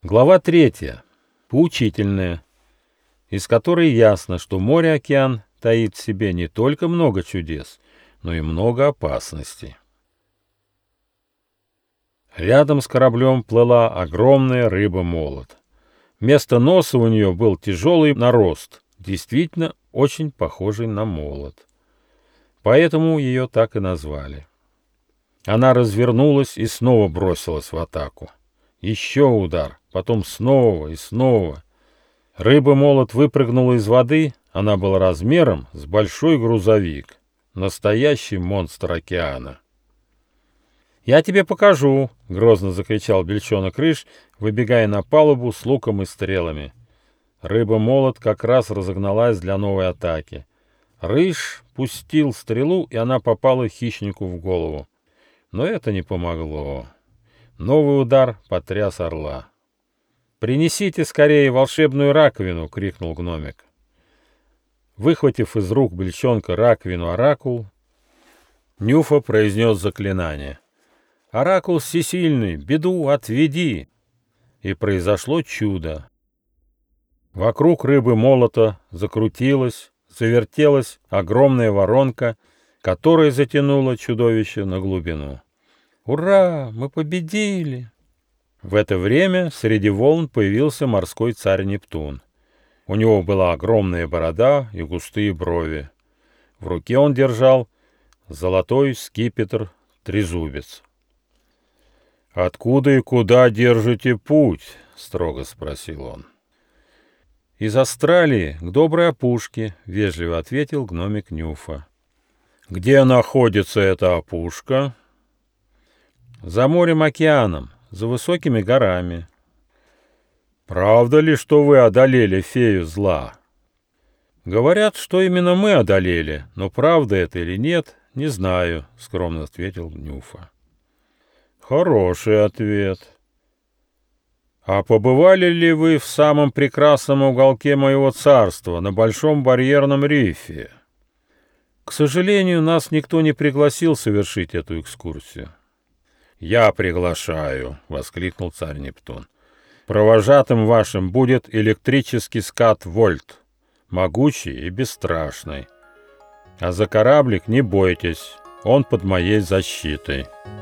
Глава 3. Поучительная, из которой ясно, что море-океан таит в себе не только много чудес, но и много опасностей. Рядом с кораблем плыла огромная рыба-молот. Вместо носа у нее был тяжелый нарост, действительно очень похожий на молот. Поэтому ее так и назвали. Она развернулась и снова бросилась в атаку. Еще удар, потом снова и снова. Рыба-молот выпрыгнула из воды, она была размером с большой грузовик. Настоящий монстр океана. «Я тебе покажу!» — грозно закричал Бельчонок-Рыж, выбегая на палубу с луком и стрелами. Рыба-молот как раз разогналась для новой атаки. Рыж пустил стрелу, и она попала хищнику в голову. Но это не помогло. Новый удар потряс орла. «Принесите скорее волшебную раковину!» — крикнул гномик. Выхватив из рук Бельчонка раковину-оракул, Нюфа произнес заклинание. «Оракул всесильный, беду отведи!» И произошло чудо. Вокруг рыбы-молота закрутилась, завертелась огромная воронка, которая затянула чудовище на глубину. «Ура! Мы победили!» В это время среди волн появился морской царь Нептун. У него была огромная борода и густые брови. В руке он держал золотой скипетр-трезубец. «Откуда и куда держите путь?» — строго спросил он. «Из Австралии к доброй опушке», — вежливо ответил гномик Нюфа. «Где находится эта опушка?» «За морем-океаном, за высокими горами». «Правда ли, что вы одолели фею зла?» «Говорят, что именно мы одолели, но правда это или нет, не знаю», — скромно ответил Нюфа. «Хороший ответ. А побывали ли вы в самом прекрасном уголке моего царства, на Большом барьерном рифе?» «К сожалению, нас никто не пригласил совершить эту экскурсию». «Я приглашаю», — воскликнул царь Нептун. «Провожатым вашим будет электрический скат Вольт, могучий и бесстрашный. А за кораблик не бойтесь, он под моей защитой».